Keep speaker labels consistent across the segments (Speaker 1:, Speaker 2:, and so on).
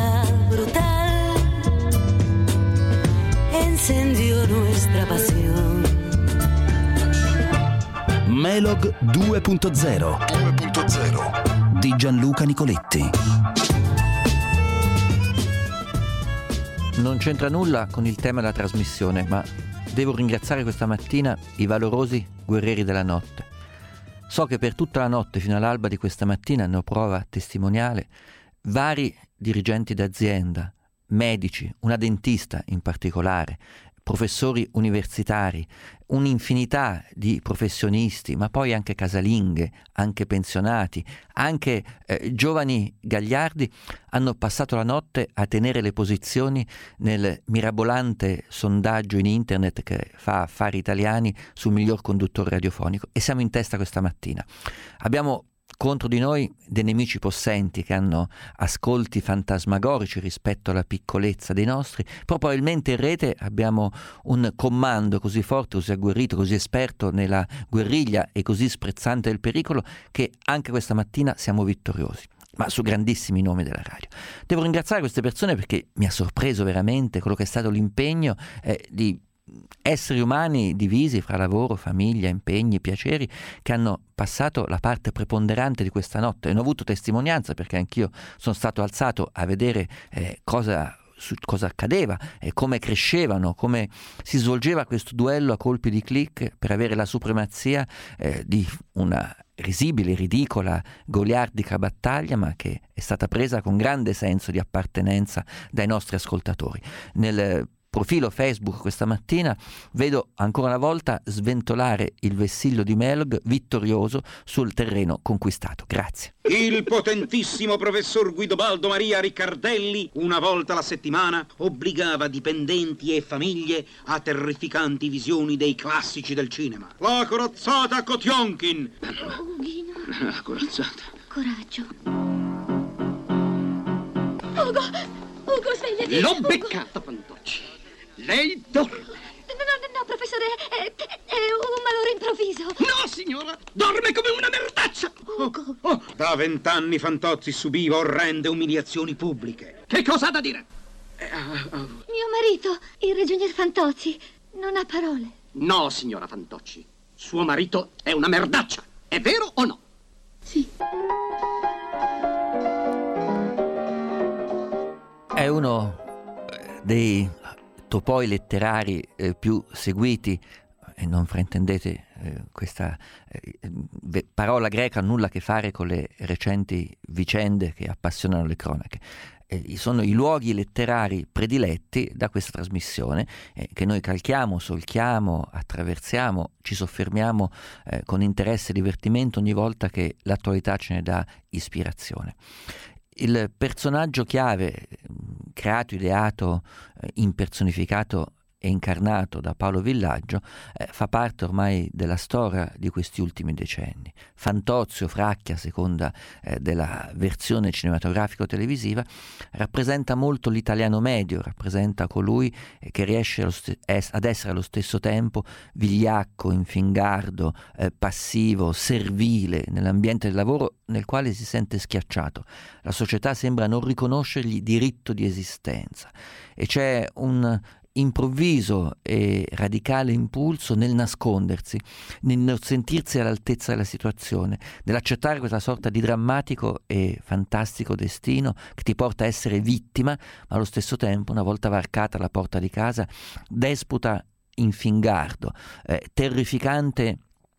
Speaker 1: fuerza brutal encendió nuestra pasión.
Speaker 2: Melog 2.0 di Gianluca Nicoletti.
Speaker 3: Non c'entra nulla con il tema della trasmissione, ma devo ringraziare questa mattina i valorosi guerrieri della notte. So che per tutta la notte fino all'alba di questa mattina, ne ho prova testimoniale, vari dirigenti d'azienda, medici, una dentista in particolare, professori universitari, un'infinità di professionisti, ma poi anche casalinghe, anche pensionati, anche giovani gagliardi hanno passato la notte a tenere le posizioni nel mirabolante sondaggio in internet che fa Affari Italiani sul miglior conduttore radiofonico, e siamo in testa questa mattina. Abbiamo contro di noi dei nemici possenti che hanno ascolti fantasmagorici rispetto alla piccolezza dei nostri. Probabilmente in rete abbiamo un comando così forte, così agguerrito, così esperto nella guerriglia e così sprezzante del pericolo che anche questa mattina siamo vittoriosi, ma su grandissimi nomi della radio. Devo ringraziare queste persone perché mi ha sorpreso veramente quello che è stato l'impegno di esseri umani divisi fra lavoro, famiglia, impegni, piaceri, che hanno passato la parte preponderante di questa notte. E ne ho avuto testimonianza perché anch'io sono stato alzato a vedere cosa accadeva e come crescevano, come si svolgeva questo duello a colpi di click per avere la supremazia di una risibile, ridicola, goliardica battaglia, ma che è stata presa con grande senso di appartenenza dai nostri ascoltatori. Nel profilo Facebook questa mattina vedo ancora una volta sventolare il vessillo di Melog vittorioso sul terreno conquistato. Grazie.
Speaker 4: Il potentissimo professor Guidobaldo Maria Riccardelli, una volta alla settimana, obbligava dipendenti e famiglie a terrificanti visioni dei classici del cinema. La corazzata Kotionkin.
Speaker 5: Ughino.
Speaker 4: La corazzata.
Speaker 5: Coraggio. Ugo, svegliati.
Speaker 6: L'ho beccata, Fantocci. Lei dorme.
Speaker 5: No, professore, è un malore improvviso.
Speaker 6: No, signora, dorme come una merdaccia.
Speaker 5: Ugo.
Speaker 4: Da 20 anni Fantozzi subiva orrende umiliazioni pubbliche.
Speaker 6: Che cosa ha da dire?
Speaker 5: Mio marito, il ragionier Fantozzi, non ha parole.
Speaker 6: No, signora Fantocci, suo marito è una merdaccia. È vero o no?
Speaker 5: Sì.
Speaker 3: È uno dei topoi letterari più seguiti, e non fraintendete questa parola greca ha nulla a che fare con le recenti vicende che appassionano le cronache. Sono i luoghi letterari prediletti da questa trasmissione che noi calchiamo, solchiamo, attraversiamo, ci soffermiamo con interesse e divertimento ogni volta che l'attualità ce ne dà ispirazione. Il personaggio chiave, creato, ideato, impersonificato e incarnato da Paolo Villaggio, fa parte ormai della storia di questi ultimi decenni. Fantozio, Fracchia, a seconda della versione cinematografico-televisiva, rappresenta molto l'italiano medio, rappresenta colui che riesce ad essere allo stesso tempo vigliacco, infingardo, passivo, servile nell'ambiente del lavoro nel quale si sente schiacciato. La società sembra non riconoscergli diritto di esistenza e c'è un improvviso e radicale impulso nel nascondersi, nel non sentirsi all'altezza della situazione, nell'accettare questa sorta di drammatico e fantastico destino che ti porta a essere vittima, ma allo stesso tempo, una volta varcata la porta di casa, despota infingardo, terrificante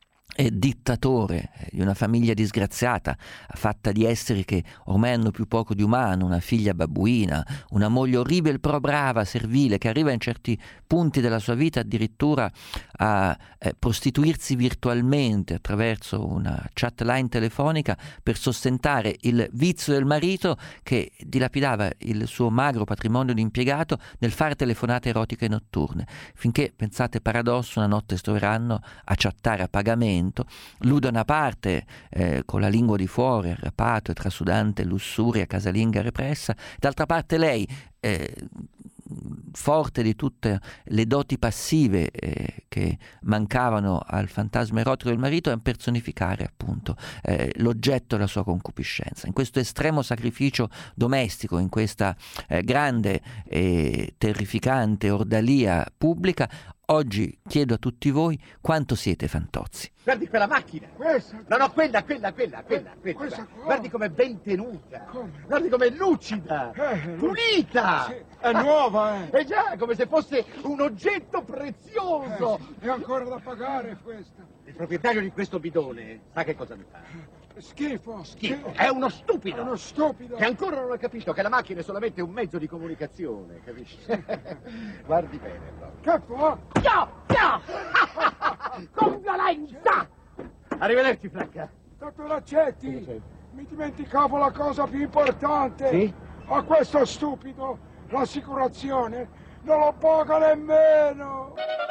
Speaker 3: dittatore di una famiglia disgraziata, fatta di esseri che ormai hanno più poco di umano, una figlia babbuina, una moglie orribile però brava, servile, che arriva in certi punti della sua vita addirittura a prostituirsi virtualmente attraverso una chat line telefonica per sostentare il vizio del marito che dilapidava il suo magro patrimonio di impiegato nel fare telefonate erotiche notturne, finché, pensate paradosso, una notte si troveranno a chattare a pagamento. Lui da una parte con la lingua di fuori, arrapato e trasudante lussuria casalinga repressa, d'altra parte lei forte di tutte le doti passive che mancavano al fantasma erotico del marito, è personificare appunto l'oggetto della sua concupiscenza. In questo estremo sacrificio domestico, in questa grande e terrificante ordalia pubblica, oggi chiedo a tutti voi quanto siete fantozzi.
Speaker 7: Guardi quella macchina!
Speaker 8: Questa?
Speaker 7: No, quella.
Speaker 8: Questa qua?
Speaker 7: Guardi com'è ben tenuta!
Speaker 8: Come?
Speaker 7: Guardi com'è lucida! Pulita!
Speaker 8: Sì, è nuova,
Speaker 7: Eh già, come se fosse un oggetto prezioso!
Speaker 8: È ancora da pagare questa.
Speaker 7: Il proprietario di questo bidone sa che cosa mi fa?
Speaker 8: Schifo.
Speaker 7: È uno stupido!
Speaker 8: È uno stupido.
Speaker 7: Che ancora non ha capito che la macchina è solamente un mezzo di comunicazione, capisci? Guardi bene, però.
Speaker 8: Che fa?
Speaker 7: No! Con violenza! Arrivederci, Franca.
Speaker 8: Dottor Accetti, mi dimenticavo la cosa più importante.
Speaker 7: Sì?
Speaker 8: A questo stupido l'assicurazione non lo paga nemmeno.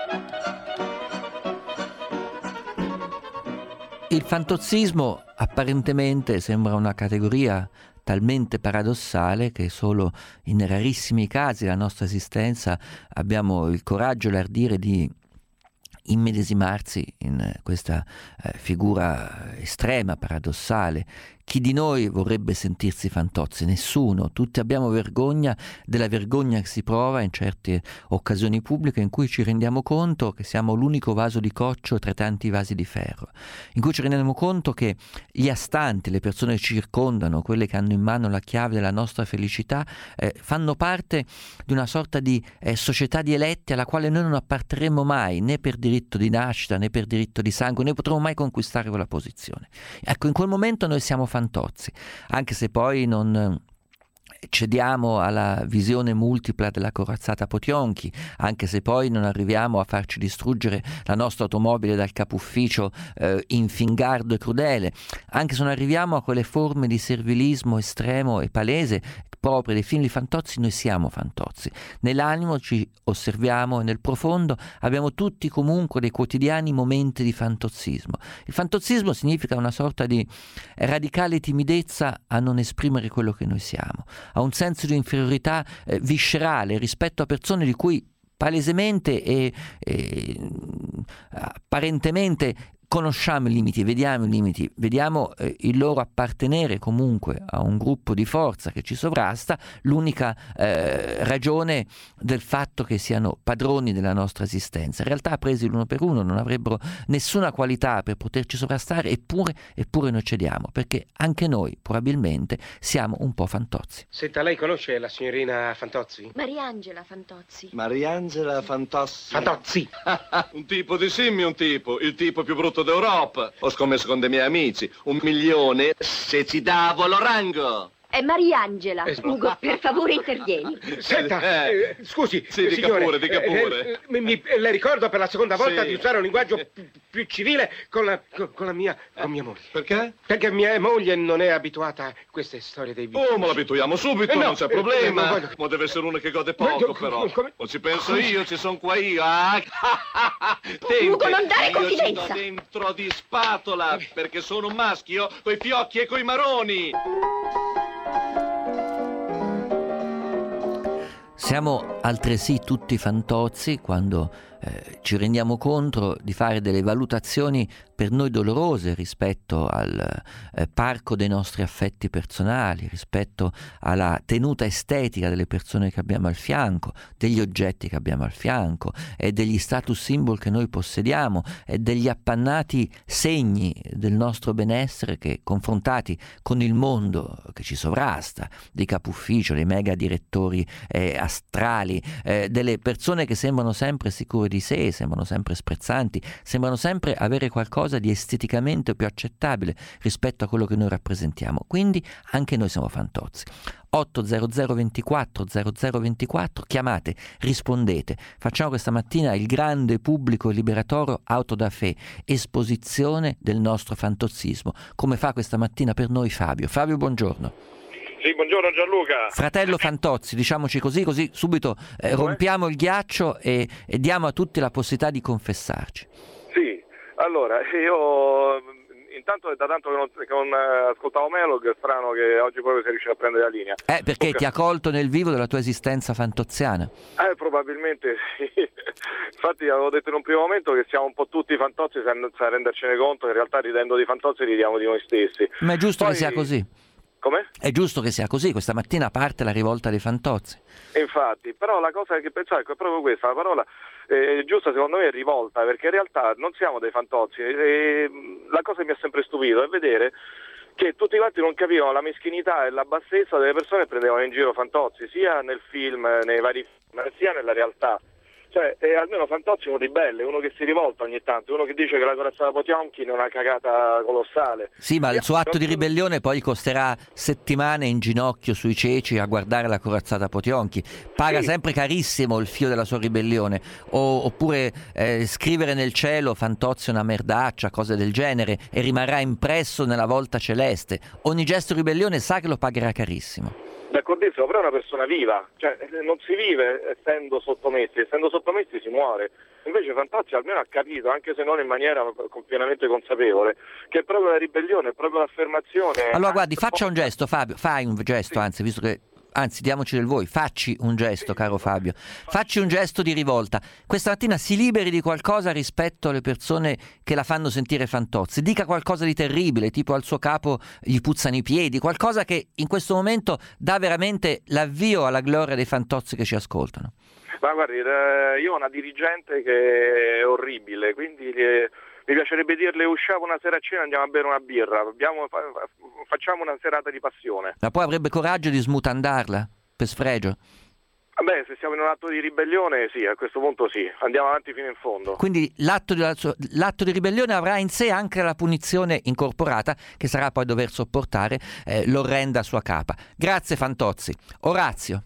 Speaker 3: Il fantozzismo apparentemente sembra una categoria talmente paradossale che solo in rarissimi casi della nostra esistenza abbiamo il coraggio e l'ardire di immedesimarsi in questa figura estrema, paradossale. Chi di noi vorrebbe sentirsi fantozzi? Nessuno. Tutti abbiamo vergogna della vergogna che si prova in certe occasioni pubbliche in cui ci rendiamo conto che siamo l'unico vaso di coccio tra tanti vasi di ferro, in cui ci rendiamo conto che gli astanti, le persone che ci circondano, quelle che hanno in mano la chiave della nostra felicità, fanno parte di una sorta di società di eletti alla quale noi non apparteremo mai, né per diritto di nascita, né per diritto di sangue, né potremo mai conquistare quella posizione. Ecco, in quel momento noi siamo fantozzi, anche se poi non cediamo alla visione multipla della corazzata Potionchi, anche se poi non arriviamo a farci distruggere la nostra automobile dal capo ufficio infingardo e crudele, anche se non arriviamo a quelle forme di servilismo estremo e palese proprio dei film di fantozzi. Noi siamo fantozzi, nell'animo ci osserviamo e nel profondo abbiamo tutti comunque dei quotidiani momenti di fantozzismo. Il fantozzismo significa una sorta di radicale timidezza a non esprimere quello che noi siamo, a un senso di inferiorità viscerale rispetto a persone di cui palesemente e apparentemente conosciamo i limiti, vediamo il loro appartenere comunque a un gruppo di forza che ci sovrasta, l'unica ragione del fatto che siano padroni della nostra esistenza. In realtà, presi l'uno per uno, non avrebbero nessuna qualità per poterci sovrastare, eppure noi cediamo, perché anche noi probabilmente siamo un po' fantozzi.
Speaker 9: Senta, lei conosce la signorina Fantozzi?
Speaker 5: Mariangela Fantozzi.
Speaker 10: Mariangela Fantozzi.
Speaker 9: Fantozzi!
Speaker 10: Un tipo di simmio, il tipo più brutto d'Europa. Ho scommesso con dei miei amici 1 milione se ci davo l'orango.
Speaker 5: È Mariangela. Ugo, per favore intervieni.
Speaker 9: Senta, scusi,
Speaker 10: sì,
Speaker 9: signore,
Speaker 10: dica pure.
Speaker 9: Le ricordo per la seconda volta
Speaker 10: Sì.
Speaker 9: di usare un linguaggio più civile con mia moglie.
Speaker 10: Perché?
Speaker 9: Perché mia moglie non è abituata a queste storie dei bisogni.
Speaker 10: Oh, ma l'abituiamo subito,
Speaker 9: no,
Speaker 10: non c'è problema.
Speaker 9: non voglio-
Speaker 10: Ma deve essere uno che gode poco, però. O ci penso io, ci sono qua io.
Speaker 5: Ugo, non dare
Speaker 10: Io ci
Speaker 5: confidenza.
Speaker 10: do dentro di spatola, perché sono un maschio coi fiocchi e coi maroni.
Speaker 3: Siamo altresì tutti fantozzi quando ci rendiamo conto di fare delle valutazioni per noi dolorose rispetto al parco dei nostri affetti personali, rispetto alla tenuta estetica delle persone che abbiamo al fianco, degli oggetti che abbiamo al fianco e degli status symbol che noi possediamo e degli appannati segni del nostro benessere che, confrontati con il mondo che ci sovrasta, dei capufficio, dei mega direttori astrali, delle persone che sembrano sempre sicure di sé, sembrano sempre sprezzanti, sembrano sempre avere qualcosa di esteticamente più accettabile rispetto a quello che noi rappresentiamo. Quindi anche noi siamo fantozzi. 800 24 0024, chiamate, rispondete. Facciamo questa mattina il grande pubblico liberatorio Auto da Fe, esposizione del nostro fantozzismo, come fa questa mattina per noi Fabio. Fabio, buongiorno.
Speaker 11: Sì, buongiorno Gianluca.
Speaker 3: Fratello Fantozzi, diciamoci così subito rompiamo il ghiaccio e diamo a tutti la possibilità di confessarci.
Speaker 11: Sì, allora io intanto è da tanto che non ascoltavo Melog, è strano che oggi proprio si riesce a prendere la linea.
Speaker 3: Perché ti ha colto nel vivo della tua esistenza fantoziana.
Speaker 11: Probabilmente sì. Infatti avevo detto in un primo momento che siamo un po' tutti fantozzi senza rendercene conto, che in realtà ridendo di fantozzi ridiamo di noi stessi.
Speaker 3: Ma è giusto che sia così.
Speaker 11: Come?
Speaker 3: È giusto che sia così, questa mattina parte la rivolta dei fantozzi.
Speaker 11: Infatti, però la cosa che pensavo è proprio questa, la parola giusta secondo me è rivolta, perché in realtà non siamo dei fantozzi, la cosa che mi ha sempre stupito è vedere che tutti quanti non capivano la meschinità e la bassezza delle persone che prendevano in giro fantozzi, sia nel film, nei vari film, sia nella realtà. Cioè, almeno Fantozzi è un ribelle, uno che si rivolta ogni tanto, uno che dice che la corazzata Potionkin è una cagata colossale.
Speaker 3: Sì, ma il suo atto di ribellione poi costerà settimane in ginocchio sui ceci a guardare la corazzata Potionkin. Paga sempre carissimo il fio della sua ribellione. Oppure scrivere nel cielo Fantozzi è una merdaccia, cose del genere, e rimarrà impresso nella volta celeste. Ogni gesto di ribellione sa che lo pagherà carissimo.
Speaker 11: D'accordissimo, però è una persona viva, cioè non si vive essendo sottomessi si muore. Invece Fantozzi almeno ha capito, anche se non in maniera pienamente consapevole, che è proprio la ribellione, è proprio l'affermazione.
Speaker 3: Allora guardi, faccia un gesto, Fabio, fai un gesto, anzi, visto che... Anzi, diamoci del voi, facci un gesto, caro Fabio, facci un gesto di rivolta. Questa mattina si liberi di qualcosa rispetto alle persone che la fanno sentire Fantozzi. Dica qualcosa di terribile, tipo al suo capo gli puzzano i piedi, qualcosa che in questo momento dà veramente l'avvio alla gloria dei Fantozzi che ci ascoltano.
Speaker 11: Ma guardi, io ho una dirigente che è orribile, quindi mi piacerebbe dirle: usciamo una sera a cena e andiamo a bere una birra, facciamo una serata di passione.
Speaker 3: Ma poi avrebbe coraggio di smutandarla, per sfregio?
Speaker 11: Vabbè, se siamo in un atto di ribellione, sì, a questo punto sì, andiamo avanti fino in fondo.
Speaker 3: Quindi l'atto di ribellione avrà in sé anche la punizione incorporata, che sarà poi dover sopportare l'orrenda sua capa. Grazie Fantozzi. Orazio.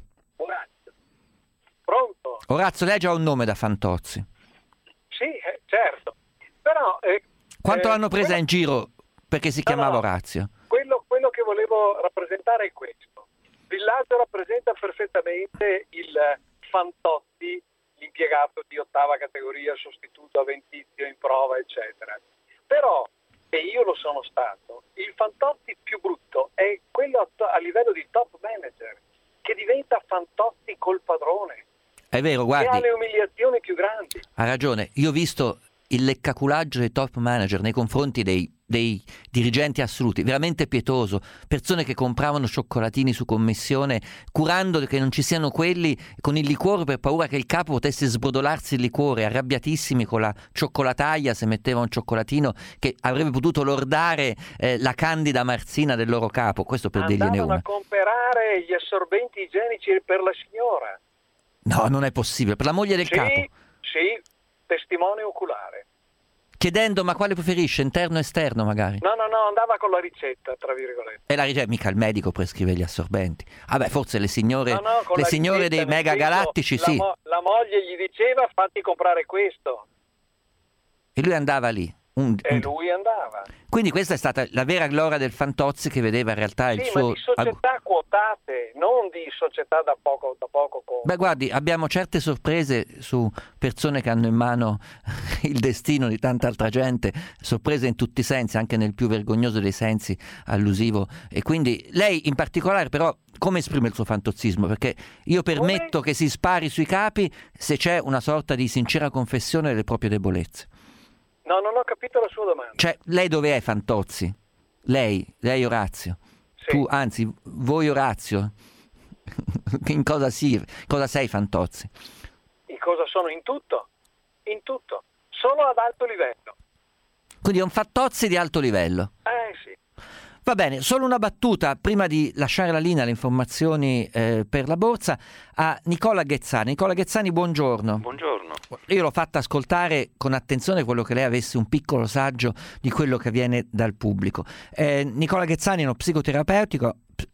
Speaker 12: Pronto?
Speaker 3: Orazio, lei ha già un nome da Fantozzi.
Speaker 12: Sì, certo. Però,
Speaker 3: quanto l'hanno presa in giro perché si chiamava Orazio?
Speaker 12: Quello che volevo rappresentare è questo. Villaggio rappresenta perfettamente il Fantozzi, l'impiegato di ottava categoria, sostituto avventizio in prova, eccetera. Però, e io lo sono stato, il Fantozzi più brutto è quello a livello di top manager, che diventa Fantozzi col padrone.
Speaker 3: È vero, guardi.
Speaker 12: E ha le umiliazioni più grandi.
Speaker 3: Ha ragione, io ho visto il leccaculaggio dei top manager nei confronti dei dirigenti assoluti, veramente pietoso, persone che compravano cioccolatini su commissione curando che non ci siano quelli con il liquore per paura che il capo potesse sbrodolarsi il liquore, arrabbiatissimi con la cioccolataia se metteva un cioccolatino che avrebbe potuto lordare la candida marzina del loro capo. Questo per dirgliene una.
Speaker 12: Andavano a comprare gli assorbenti igienici per la signora.
Speaker 3: No, non è possibile, per la moglie del capo.
Speaker 12: Sì, testimone oculare.
Speaker 3: Chiedendo ma quale preferisce, interno o esterno magari?
Speaker 12: No, andava con la ricetta, tra virgolette.
Speaker 3: E la ricetta, mica il medico prescrive gli assorbenti. Vabbè, forse le signore dei mega galattici sì.
Speaker 12: La moglie gli diceva fatti comprare questo.
Speaker 3: E lui andava lì.
Speaker 12: Lui andava.
Speaker 3: Quindi questa è stata la vera gloria del Fantozzi, che vedeva in realtà il suo...
Speaker 12: ma di società quotate, non di società da poco con...
Speaker 3: Beh, guardi, abbiamo certe sorprese su persone che hanno in mano il destino di tanta altra gente, sorprese in tutti i sensi, anche nel più vergognoso dei sensi allusivo. E quindi lei in particolare però come esprime il suo fantozzismo? Perché io permetto che si spari sui capi se c'è una sorta di sincera confessione delle proprie debolezze.
Speaker 12: No, non ho capito la sua domanda.
Speaker 3: Cioè, lei dove è Fantozzi? Lei Orazio?
Speaker 12: Sì.
Speaker 3: Tu, anzi, voi Orazio? In cosa sei Fantozzi?
Speaker 12: In cosa sono? In tutto. Solo ad alto livello.
Speaker 3: Quindi è un Fantozzi di alto livello?
Speaker 12: Sì.
Speaker 3: Va bene, solo una battuta prima di lasciare la linea alle informazioni per la borsa a Nicola Ghezzani. Nicola Ghezzani, buongiorno.
Speaker 13: Buongiorno.
Speaker 3: Io l'ho fatta ascoltare con attenzione, quello che lei avesse un piccolo saggio di quello che viene dal pubblico. Nicola Ghezzani è uno psicoterapeuta,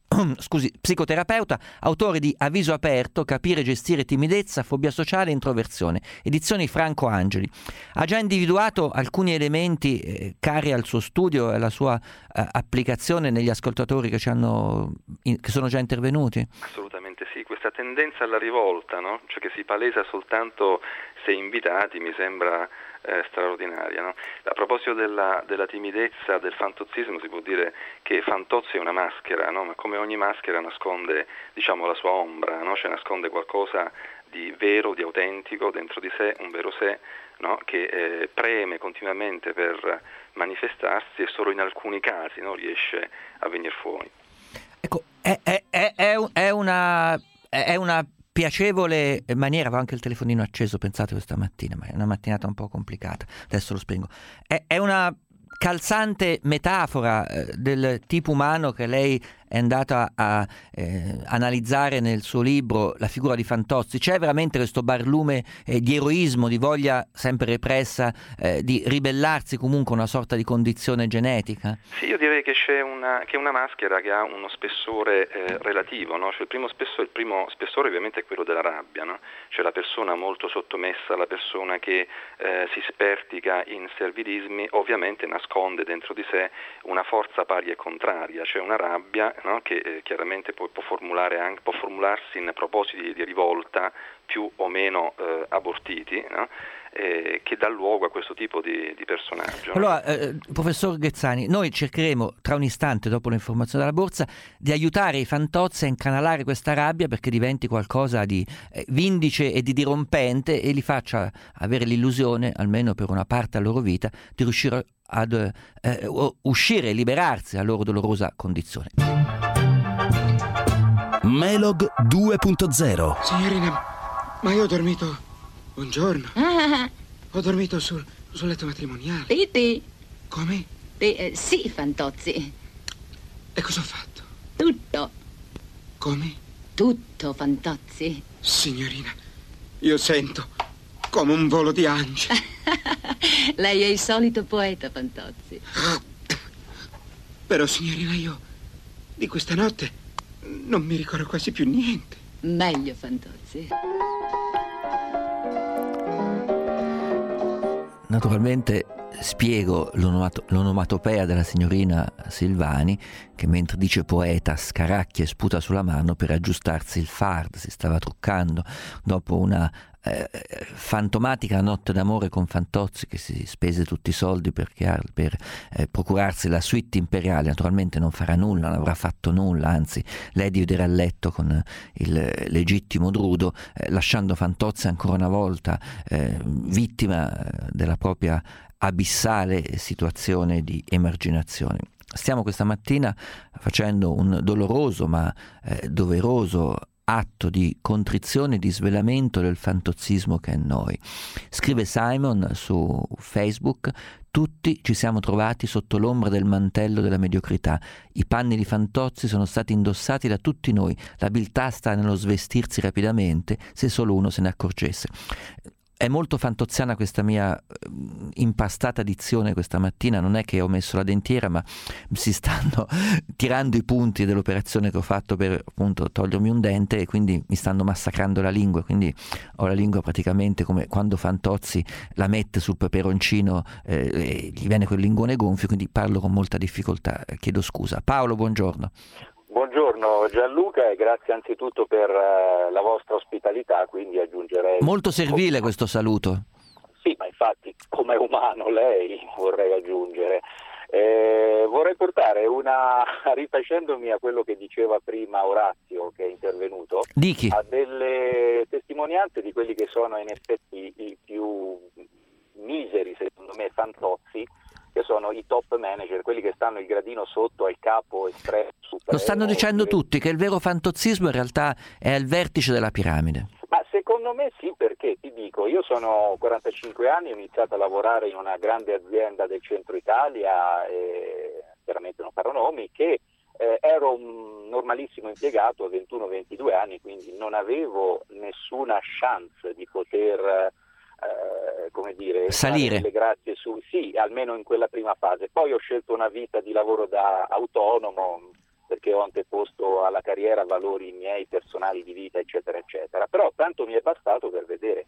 Speaker 3: autore di Avviso aperto, capire e gestire timidezza, fobia sociale e introversione, edizioni Franco Angeli. Ha già individuato alcuni elementi cari al suo studio e alla sua applicazione negli ascoltatori che sono già intervenuti?
Speaker 13: Assolutamente sì, questa tendenza alla rivolta, no? Cioè che si palesa soltanto se invitati, mi sembra straordinaria, no? A proposito della timidezza, del fantozzismo, si può dire che Fantozzi è una maschera, no? Ma come ogni maschera nasconde, diciamo, la sua ombra, no? Cioè nasconde qualcosa di vero, di autentico dentro di sé, un vero sé, no? Che preme continuamente per manifestarsi e solo in alcuni casi, no? Riesce a venire fuori.
Speaker 3: Ecco, è una piacevole maniera, avevo anche il telefonino acceso, pensate, questa mattina, ma è una mattinata un po' complicata, adesso lo spengo. È una calzante metafora del tipo umano che lei è andata a analizzare nel suo libro, la figura di Fantozzi. C'è veramente questo barlume di eroismo, di voglia sempre repressa di ribellarsi comunque a una sorta di condizione genetica?
Speaker 13: Sì, io direi che c'è una maschera che ha uno spessore relativo, no? Cioè il primo spessore ovviamente è quello della rabbia, no? Cioè la persona molto sottomessa, la persona che si spertica in servilismi, ovviamente nasconde dentro di sé una forza pari e contraria, cioè una rabbia, no? Che chiaramente può formularsi in propositi di rivolta più o meno abortiti, no? Che dà luogo a questo tipo di personaggio.
Speaker 3: Allora, professor Ghezzani, noi cercheremo tra un istante, dopo l'informazione della borsa, di aiutare i Fantozzi a incanalare questa rabbia perché diventi qualcosa di vindice e di dirompente e li faccia avere l'illusione, almeno per una parte della loro vita, di riuscire ad uscire e liberarsi dalla loro dolorosa condizione.
Speaker 2: Melog 2.0.
Speaker 4: Signorina, ma io ho dormito un giorno. Ho dormito sul letto matrimoniale.
Speaker 14: Titi.
Speaker 4: Come?
Speaker 14: Sì, Fantozzi.
Speaker 4: E cosa ho fatto?
Speaker 14: Tutto.
Speaker 4: Come?
Speaker 14: Tutto, Fantozzi.
Speaker 4: Signorina, io sento come un volo di angeli.
Speaker 14: Lei è il solito poeta, Fantozzi.
Speaker 4: Però, signorina, io di questa notte non mi ricordo quasi più niente.
Speaker 14: Meglio, Fantozzi.
Speaker 3: Naturalmente spiego l'onomatopea della signorina Silvani, che mentre dice poeta scaracchia e sputa sulla mano per aggiustarsi il fard, si stava truccando dopo una fantomatica notte d'amore con Fantozzi, che si spese tutti i soldi per procurarsi la suite imperiale. Naturalmente non farà nulla, non avrà fatto nulla, anzi lei dividerà il letto con il legittimo Drudo, lasciando Fantozzi ancora una volta vittima della propria abissale situazione di emarginazione. Stiamo questa mattina facendo un doloroso ma doveroso atto di contrizione e di svelamento del fantozzismo che è in noi. Scrive Simon su Facebook: tutti ci siamo trovati sotto l'ombra del mantello della mediocrità. I panni di Fantozzi sono stati indossati da tutti noi. L'abilità sta nello svestirsi rapidamente, se solo uno se ne accorgesse. È molto fantoziana questa mia impastata dizione questa mattina, non è che ho messo la dentiera, ma si stanno tirando i punti dell'operazione che ho fatto per appunto togliermi un dente e quindi mi stanno massacrando la lingua, quindi ho la lingua praticamente come quando Fantozzi la mette sul peperoncino e gli viene quel linguone gonfio, quindi parlo con molta difficoltà, chiedo scusa. Paolo, buongiorno.
Speaker 15: Buongiorno Gianluca e grazie anzitutto per la vostra ospitalità, quindi aggiungerei...
Speaker 3: Molto servile questo saluto.
Speaker 15: Sì, ma infatti come umano lei vorrei aggiungere. Vorrei portare rifacendomi a quello che diceva prima Orazio che è intervenuto,
Speaker 3: Dichi.
Speaker 15: a delle testimonianze di quelli che sono in effetti i più miseri, secondo me, Fantozzi, che sono i top manager, quelli che stanno il gradino sotto al capo estremo.
Speaker 3: Lo stanno dicendo tutti, che il vero fantozzismo in realtà è al vertice della piramide.
Speaker 15: Ma secondo me sì, perché ti dico, io sono 45 anni, ho iniziato a lavorare in una grande azienda del centro Italia, chiaramente non farò nomi, che ero un normalissimo impiegato a 21-22 anni, quindi non avevo nessuna chance di poter... come dire,
Speaker 3: salire,
Speaker 15: grazie sì, almeno in quella prima fase. Poi ho scelto una vita di lavoro da autonomo perché ho anteposto alla carriera valori miei personali di vita, eccetera eccetera, però tanto mi è bastato per vedere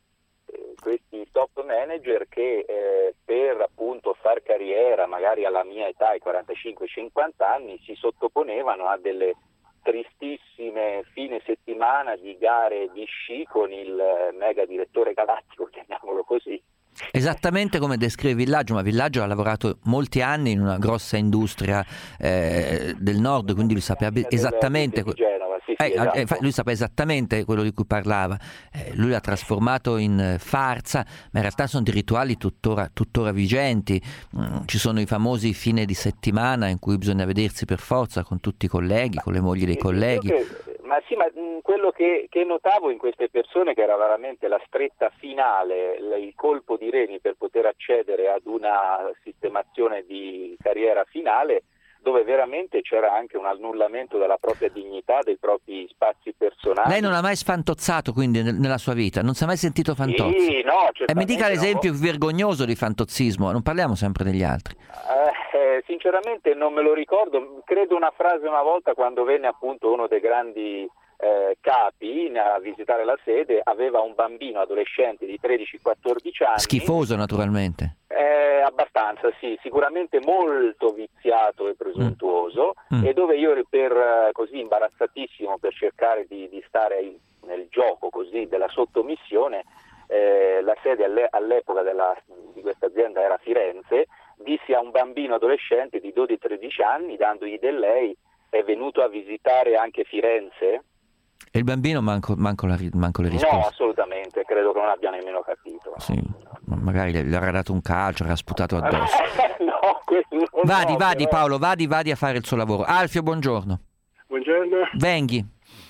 Speaker 15: questi top manager che per appunto far carriera magari alla mia età, ai 45-50 anni, si sottoponevano a delle tristissime fine settimana di gare di sci con il mega direttore galattico, chiamiamolo così.
Speaker 3: Esattamente come descrive Villaggio, ma Villaggio ha lavorato molti anni in una grossa industria del nord, quindi lui sapeva esattamente lui sapeva esattamente quello di cui parlava. Lui l'ha trasformato in farsa, ma in realtà sono dei rituali tuttora vigenti. Ci sono i famosi fine di settimana in cui bisogna vedersi per forza con tutti i colleghi, con le mogli dei colleghi.
Speaker 15: Ma sì, ma quello che notavo in queste persone, che era veramente la stretta finale, il colpo di reni per poter accedere ad una sistemazione di carriera finale, dove veramente c'era anche un annullamento della propria dignità, dei propri spazi personali.
Speaker 3: Lei non ha mai sfantozzato quindi nella sua vita? Non si è mai sentito fantozzo?
Speaker 15: Sì, no,
Speaker 3: e mi dica l'esempio più vergognoso di fantozzismo, non parliamo sempre degli altri.
Speaker 15: Sinceramente non me lo ricordo, credo una frase una volta quando venne appunto uno dei grandi capi a visitare la sede, aveva un bambino adolescente di 13-14 anni.
Speaker 3: Schifoso naturalmente.
Speaker 15: Abbastanza, sì, sicuramente molto viziato e presuntuoso, e dove io così imbarazzatissimo per cercare di stare nel gioco così della sottomissione, la sede all'epoca di questa azienda era Firenze, dissi a un bambino adolescente di 12-13 anni, dandogli del lei: è venuto a visitare anche Firenze?
Speaker 3: E il bambino manco le risposte.
Speaker 15: No, assolutamente, credo che non abbia nemmeno capito.
Speaker 3: Sì, magari gli avrà dato un calcio, avrà sputato addosso.
Speaker 15: No,
Speaker 3: vadi Paolo, vadi a fare il suo lavoro. Alfio, buongiorno.
Speaker 16: Buongiorno.
Speaker 3: Venghi.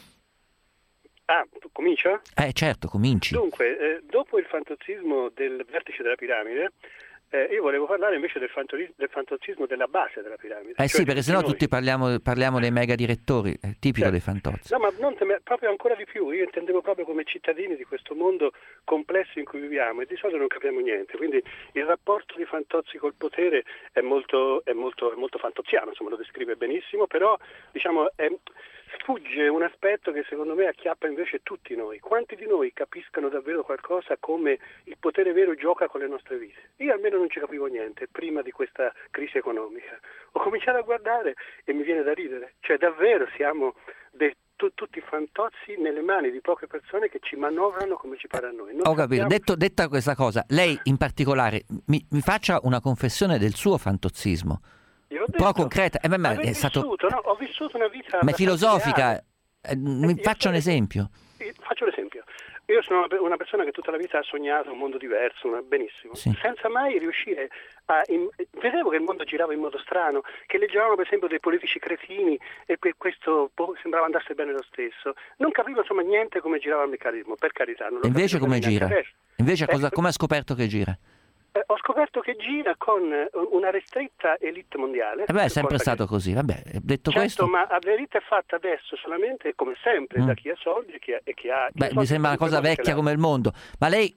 Speaker 16: Comincio?
Speaker 3: Certo, cominci.
Speaker 16: Dunque, dopo il fantozzismo del vertice della piramide, io volevo parlare invece del fantozzismo della base della piramide.
Speaker 3: Sì, perché sennò tutti parliamo dei mega direttori, è tipico dei fantozzi.
Speaker 16: No, ma proprio ancora di più, io intendevo proprio come cittadini di questo mondo complesso in cui viviamo, e di solito non capiamo niente, quindi il rapporto di Fantozzi col potere è molto fantozziano, insomma, lo descrive benissimo, però diciamo sfugge un aspetto che secondo me acchiappa invece tutti noi. Quanti di noi capiscano davvero qualcosa come il potere vero gioca con le nostre vite? Io almeno non ci capivo niente prima di questa crisi economica. Ho cominciato a guardare e mi viene da ridere. Cioè davvero siamo tutti fantozzi nelle mani di poche persone che ci manovrano come ci pare a noi.
Speaker 3: Ho capito. Detta questa cosa, lei in particolare mi faccia una confessione del suo fantozzismo. Però concreta,
Speaker 16: ho vissuto una vita
Speaker 3: ma filosofica, mi faccia un esempio.
Speaker 16: Faccio l'esempio. Io sono una persona che tutta la vita ha sognato un mondo diverso, benissimo, senza mai riuscire vedevo che il mondo girava in modo strano, che leggevamo per esempio dei politici cretini e questo sembrava andasse bene lo stesso. Non capivo insomma niente come girava il meccanismo, per carità. Non lo
Speaker 3: invece come gira? Invece come ha scoperto che gira?
Speaker 16: Ho scoperto che gira con una ristretta elite mondiale.
Speaker 3: È sempre stato così, vabbè, detto questo.
Speaker 16: Ma l'elite è fatta adesso solamente, come sempre, da chi ha soldi e chi ha...
Speaker 3: mi sembra una cosa vecchia come il mondo. Ma lei,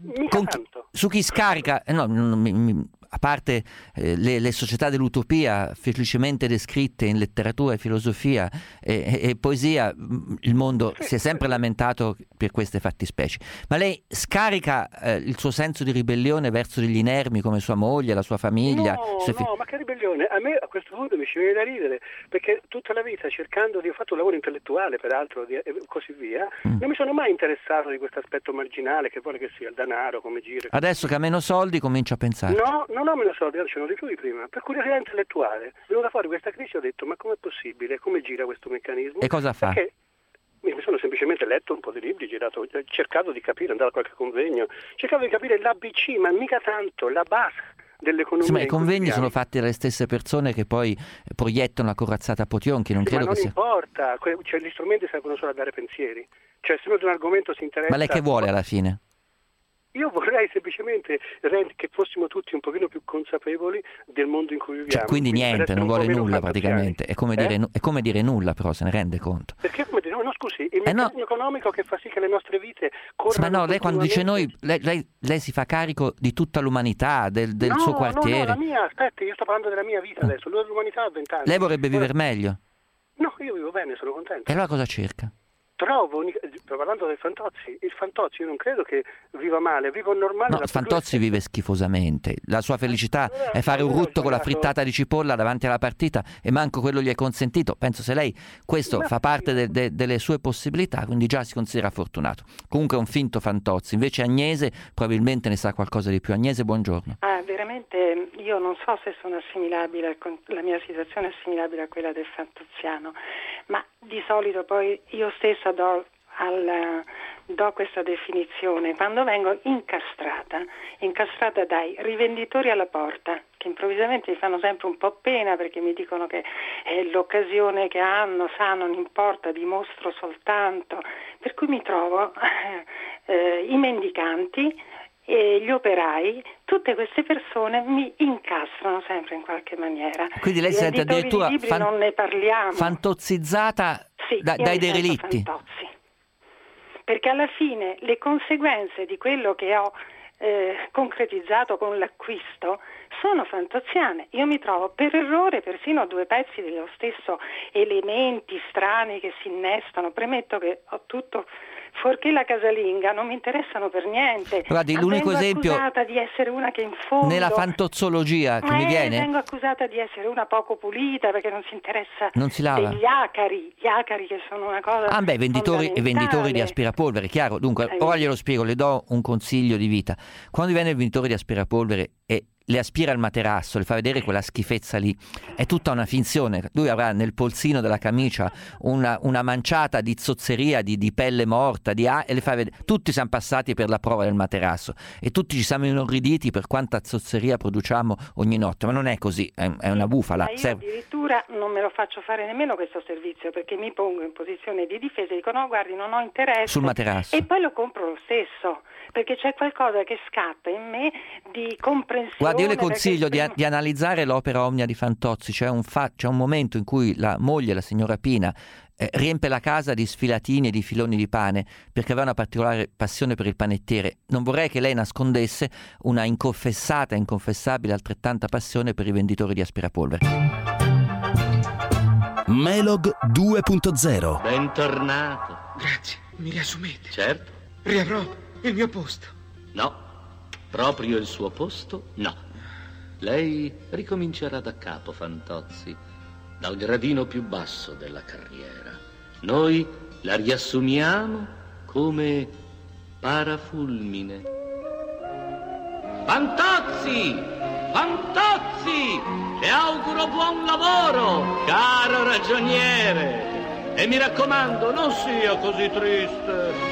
Speaker 3: su chi scarica... a parte le società dell'utopia felicemente descritte in letteratura e filosofia e poesia, il mondo si è sempre lamentato per queste fattispecie. Ma lei scarica il suo senso di ribellione verso degli inermi come sua moglie, la sua famiglia?
Speaker 16: No, ma che ribellione? A me a questo punto mi ci viene da ridere, perché tutta la vita ho fatto un lavoro intellettuale peraltro e così via, non mi sono mai interessato di questo aspetto marginale che vuole che sia il denaro, come gira.
Speaker 3: Adesso che ha meno soldi comincio a pensare.
Speaker 16: No, non ho meno soldi, ce n'ho di più di prima. Per curiosità intellettuale, è venuta fuori questa crisi e ho detto: ma com'è possibile? Come gira questo meccanismo?
Speaker 3: E cosa fa?
Speaker 16: Perché mi sono semplicemente letto un po' di libri, cercato di capire, andato a qualche convegno, cercavo di capire l'ABC, ma mica tanto, la base dell'economia.
Speaker 3: Sì, ma i convegni sono fatti dalle stesse persone che poi proiettano la corazzata Potionchi, non credo
Speaker 16: ma non
Speaker 3: che sia...
Speaker 16: importa, gli strumenti servono solo a dare pensieri. Cioè, se uno di un argomento si interessa...
Speaker 3: Ma lei che vuole alla fine?
Speaker 16: Io vorrei semplicemente che fossimo tutti un pochino più consapevoli del mondo in cui viviamo.
Speaker 3: Quindi niente, non vuole nulla praticamente. È come dire nulla, però se ne rende conto.
Speaker 16: Perché come dire, no, scusi, il meccanismo economico che fa sì che le nostre vite corrano.
Speaker 3: Ma no, lei quando dice noi, lei si fa carico di tutta l'umanità, del suo quartiere.
Speaker 16: No, la mia, aspetti, io sto parlando della mia vita adesso, l'umanità ha 20 anni.
Speaker 3: Lei vorrebbe vivere meglio?
Speaker 16: No, io vivo bene, sono contento.
Speaker 3: E allora cosa cerca?
Speaker 16: trovo, parlando del Fantozzi, il Fantozzi io non credo che viva male, viva normale.
Speaker 3: No, Fantozzi vive schifosamente. La sua felicità è fare un rutto con la frittata di cipolla davanti alla partita e manco quello gli è consentito. Penso se lei questo fa parte delle sue possibilità, quindi già si considera fortunato. Comunque è un finto Fantozzi. Invece Agnese probabilmente ne sa qualcosa di più. Agnese, buongiorno.
Speaker 17: Veramente io non so se sono assimilabile, la mia situazione è assimilabile a quella del fantozziano, ma di solito poi io stessa do questa definizione quando vengo incastrata dai rivenditori alla porta, che improvvisamente mi fanno sempre un po' pena perché mi dicono che è l'occasione che hanno, non importa, dimostro soltanto, per cui mi trovo i mendicanti e gli operai, tutte queste persone mi incastrano sempre in qualche maniera.
Speaker 3: Quindi lei si sente addirittura
Speaker 17: non ne parliamo.
Speaker 3: Fantozzizzata dai derelitti.
Speaker 17: Fantozzi. Perché alla fine le conseguenze di quello che ho concretizzato con l'acquisto sono fantozziane. Io mi trovo per errore persino a 2 pezzi dello stesso elementi strani che si innestano. Premetto che ho tutto fuorché la casalinga, non mi interessano per niente.
Speaker 3: Guardi, l'unico esempio,
Speaker 17: accusata di essere una che in fondo
Speaker 3: nella fantozzologia che mi viene,
Speaker 17: vengo accusata di essere una poco pulita perché non si interessa,
Speaker 3: non si lava,
Speaker 17: degli acari, gli acari che sono una cosa
Speaker 3: venditori di aspirapolvere, chiaro. Dunque ora glielo spiego, le do un consiglio di vita. Quando viene il venditore di aspirapolvere e le aspira il materasso, le fa vedere quella schifezza lì, è tutta una finzione. Lui avrà nel polsino della camicia una manciata di zozzeria, di pelle morta, e le fa vedere. Tutti siamo passati per la prova del materasso e tutti ci siamo inorriditi per quanta zozzeria produciamo ogni notte, ma non è così, è una bufala.
Speaker 17: Io addirittura non me lo faccio fare nemmeno questo servizio, perché mi pongo in posizione di difesa e dico no, guardi, non ho interesse
Speaker 3: sul materasso,
Speaker 17: e poi lo compro lo stesso, perché c'è qualcosa che scatta in me di comprensione.
Speaker 3: Guardi, io le consiglio di analizzare l'opera Omnia di Fantozzi. C'è un momento in cui la moglie, la signora Pina, riempie la casa di sfilatini e di filoni di pane perché aveva una particolare passione per il panettiere. Non vorrei che lei nascondesse una inconfessata e inconfessabile altrettanta passione per i venditori di aspirapolvere.
Speaker 2: Melog 2.0.
Speaker 18: Bentornato.
Speaker 9: Grazie, mi riassumete?
Speaker 18: Certo.
Speaker 9: Riavrò il mio posto?
Speaker 18: No, proprio il suo posto no. Lei ricomincerà da capo, Fantozzi, dal gradino più basso della carriera. Noi la riassumiamo come parafulmine. Fantozzi! Fantozzi! Le auguro buon lavoro, caro ragioniere! E mi raccomando, non sia così triste.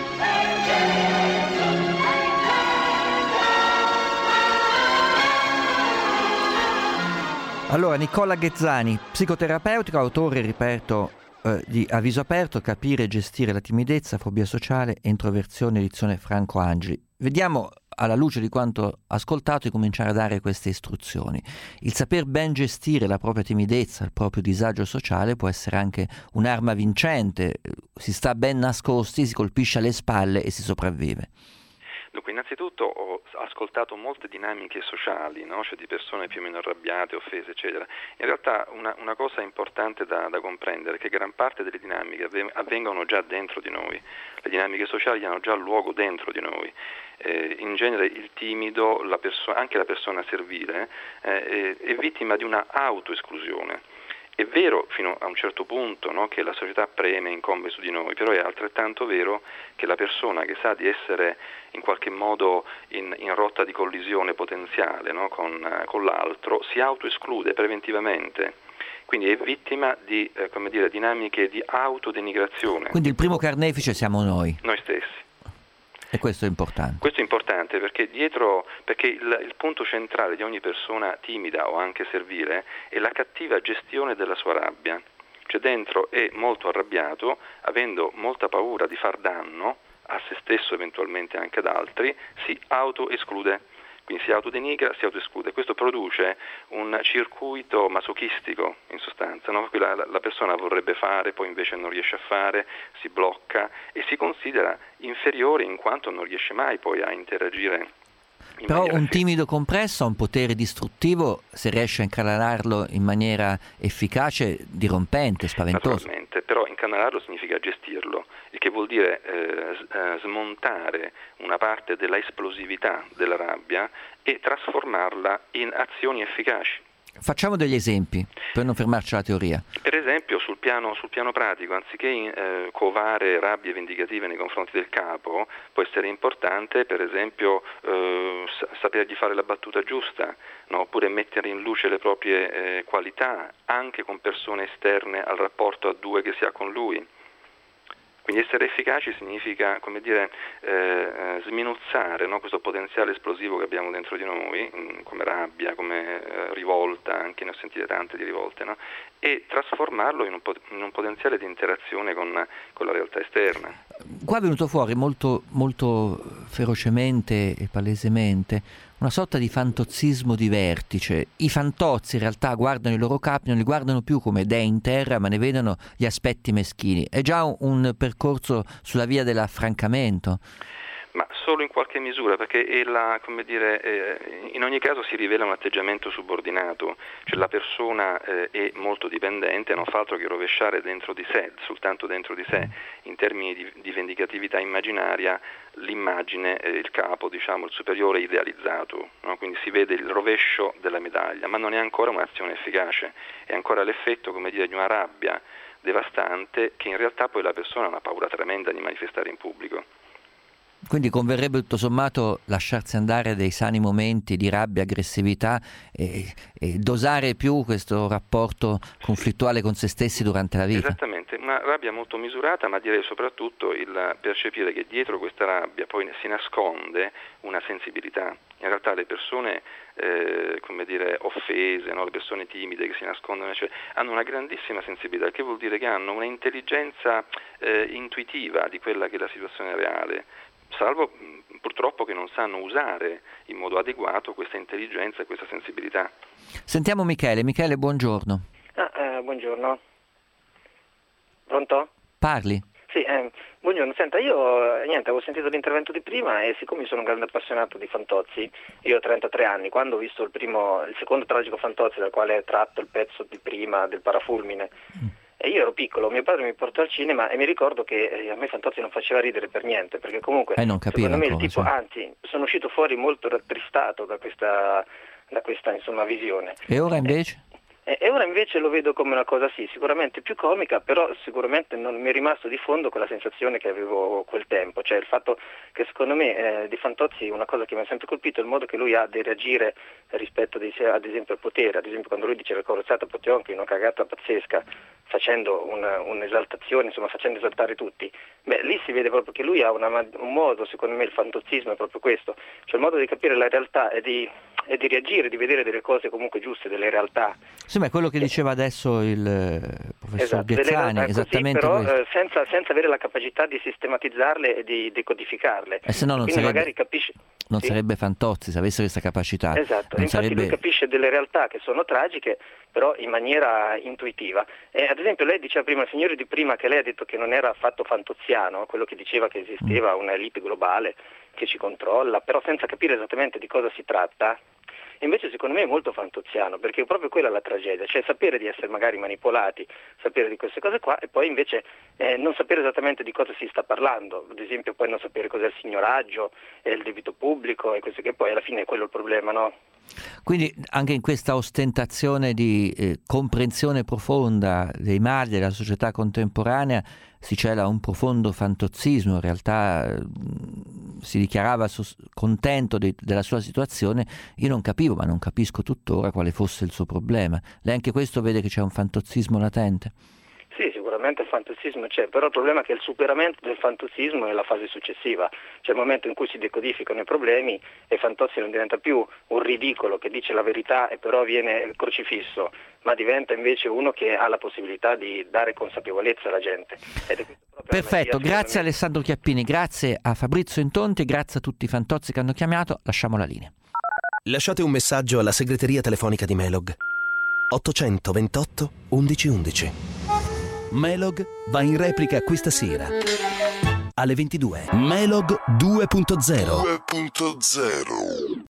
Speaker 3: Allora, Nicola Ghezzani, psicoterapeutico, autore, ripeto, di Avviso aperto, capire e gestire la timidezza, fobia sociale e introversione, edizione Franco Angeli. Vediamo, alla luce di quanto ascoltato, di cominciare a dare queste istruzioni. Il saper ben gestire la propria timidezza, il proprio disagio sociale può essere anche un'arma vincente. Si sta ben nascosti, si colpisce alle spalle e si sopravvive.
Speaker 13: Dunque, innanzitutto ho ascoltato molte dinamiche sociali, no? Cioè di persone più o meno arrabbiate, offese, eccetera. In realtà una cosa importante da comprendere è che gran parte delle dinamiche avvengono già dentro di noi. Le dinamiche sociali hanno già luogo dentro di noi. In genere il timido, anche la persona servile, è vittima di una autoesclusione. È vero fino a un certo punto, no, che la società preme e incombe su di noi, però è altrettanto vero che la persona che sa di essere in qualche modo in rotta di collisione potenziale, no, con l'altro si autoesclude preventivamente, quindi è vittima di dinamiche di autodenigrazione.
Speaker 3: Quindi il primo carnefice siamo noi
Speaker 13: stessi.
Speaker 3: E questo è importante.
Speaker 13: Questo è importante perché il punto centrale di ogni persona timida o anche servile è la cattiva gestione della sua rabbia. Cioè dentro è molto arrabbiato, avendo molta paura di far danno a se stesso, eventualmente anche ad altri, si autoesclude. Quindi si autodenigra, si autoesclude. Questo produce un circuito masochistico, in sostanza, no? La persona vorrebbe fare, poi invece non riesce a fare, si blocca e si considera inferiore in quanto non riesce mai poi a interagire.
Speaker 3: Però un timido compresso ha un potere distruttivo se riesce a incanalarlo in maniera efficace, dirompente, spaventosa.
Speaker 13: sicuramente, però incanalarlo significa gestirlo, il che vuol dire smontare una parte della esplosività della rabbia e trasformarla in azioni efficaci.
Speaker 3: Facciamo degli esempi per non fermarci alla teoria.
Speaker 13: Per esempio sul piano pratico, anziché covare rabbie vendicative nei confronti del capo, può essere importante per esempio sapergli fare la battuta giusta, no? Oppure mettere in luce le proprie qualità anche con persone esterne al rapporto a due che si ha con lui. Quindi essere efficaci significa, come dire, sminuzzare, no, questo potenziale esplosivo che abbiamo dentro di noi, come rabbia, come rivolta, anche ne ho sentite tante di rivolte, no? E trasformarlo in un potenziale di interazione con la realtà esterna.
Speaker 3: Qua è venuto fuori molto, molto ferocemente e palesemente una sorta di fantozzismo di vertice. I fantozzi in realtà guardano i loro capi, non li guardano più come dei in terra, ma ne vedono gli aspetti meschini. È già un percorso sulla via dell'affrancamento?
Speaker 13: Ma solo in qualche misura, perché in ogni caso si rivela un atteggiamento subordinato, cioè la persona è molto dipendente, non fa altro che rovesciare dentro di sé, soltanto dentro di sé, in termini di vendicatività immaginaria, l'immagine, il capo, diciamo, il superiore idealizzato, no? Quindi si vede il rovescio della medaglia, ma non è ancora un'azione efficace, è ancora l'effetto, come dire, di una rabbia devastante che in realtà poi la persona ha una paura tremenda di manifestare in pubblico.
Speaker 3: Quindi converrebbe tutto sommato lasciarsi andare dei sani momenti di rabbia, aggressività e dosare più questo rapporto conflittuale con se stessi durante la vita.
Speaker 13: Esattamente, una rabbia molto misurata, ma direi soprattutto il percepire che dietro questa rabbia poi si nasconde una sensibilità. In realtà le persone offese, no? Le persone timide che si nascondono, cioè, hanno una grandissima sensibilità, che vuol dire che hanno una intelligenza intuitiva di quella che è la situazione reale, salvo purtroppo che non sanno usare in modo adeguato questa intelligenza e questa sensibilità.
Speaker 3: Sentiamo Michele. Michele, buongiorno.
Speaker 19: Buongiorno. Pronto?
Speaker 3: Parli.
Speaker 19: Sì, buongiorno. Senta, io avevo sentito l'intervento di prima e siccome sono un grande appassionato di Fantozzi, io ho 33 anni, quando ho visto il secondo tragico Fantozzi dal quale è tratto il pezzo di prima del parafulmine, e io ero piccolo, mio padre mi portò al cinema e mi ricordo che a me Fantozzi non faceva ridere per niente, perché comunque
Speaker 3: non capiva
Speaker 19: secondo me
Speaker 3: ancora,
Speaker 19: il tipo, anzi, sono uscito fuori molto rattristato da questa insomma visione.
Speaker 3: E ora invece?
Speaker 19: E ora invece lo vedo come una cosa sicuramente più comica, però sicuramente non mi è rimasto di fondo quella sensazione che avevo quel tempo, cioè il fatto che secondo me di Fantozzi una cosa che mi ha sempre colpito è il modo che lui ha di reagire rispetto ad esempio al potere, ad esempio quando lui diceva corazzata Potionchi, una cagata pazzesca, facendo un'esaltazione, insomma facendo esaltare tutti, lì si vede proprio che lui ha un modo, secondo me il fantozzismo è proprio questo, cioè il modo di capire la realtà e di reagire, di vedere delle cose comunque giuste, delle realtà.
Speaker 3: Sì, ma è quello che diceva adesso il professor Biezzani, esattamente
Speaker 19: così, però senza avere la capacità di sistematizzarle e di decodificarle.
Speaker 3: E se no non
Speaker 19: quindi
Speaker 3: sarebbe,
Speaker 19: magari capisce.
Speaker 3: non
Speaker 19: sì?
Speaker 3: sarebbe Fantozzi se avesse questa capacità.
Speaker 19: Esatto,
Speaker 3: non
Speaker 19: infatti
Speaker 3: sarebbe...
Speaker 19: lui capisce delle realtà che sono tragiche, però in maniera intuitiva. E ad esempio lei diceva prima, il signore di prima, che lei ha detto che non era affatto fantozziano, quello che diceva che esisteva un'elite globale che ci controlla, però senza capire esattamente di cosa si tratta. Invece secondo me è molto fantozziano, perché è proprio quella la tragedia, cioè sapere di essere magari manipolati, sapere di queste cose qua e poi invece non sapere esattamente di cosa si sta parlando, ad esempio poi non sapere cos'è il signoraggio, il debito pubblico e questo, che poi alla fine è quello il problema, no?
Speaker 3: Quindi anche in questa ostentazione di comprensione profonda dei mali della società contemporanea si cela un profondo fantozzismo. In realtà si dichiarava contento della sua situazione. Io non capivo, ma non capisco tuttora quale fosse il suo problema. Lei anche questo vede che c'è un fantozzismo latente?
Speaker 19: Sì, sicuramente il fantozzismo c'è, però il problema è che il superamento del fantozzismo è la fase successiva, cioè il momento in cui si decodificano i problemi e Fantozzi non diventa più un ridicolo che dice la verità e però viene crocifisso, ma diventa invece uno che ha la possibilità di dare consapevolezza alla gente.
Speaker 3: Perfetto, grazie Alessandro Chiappini, grazie a Fabrizio Intonti, grazie a tutti i Fantozzi che hanno chiamato. Lasciamo la linea.
Speaker 2: Lasciate un messaggio alla segreteria telefonica di Melog 828 1111. Melog va in replica questa sera alle 22. Melog 2.0.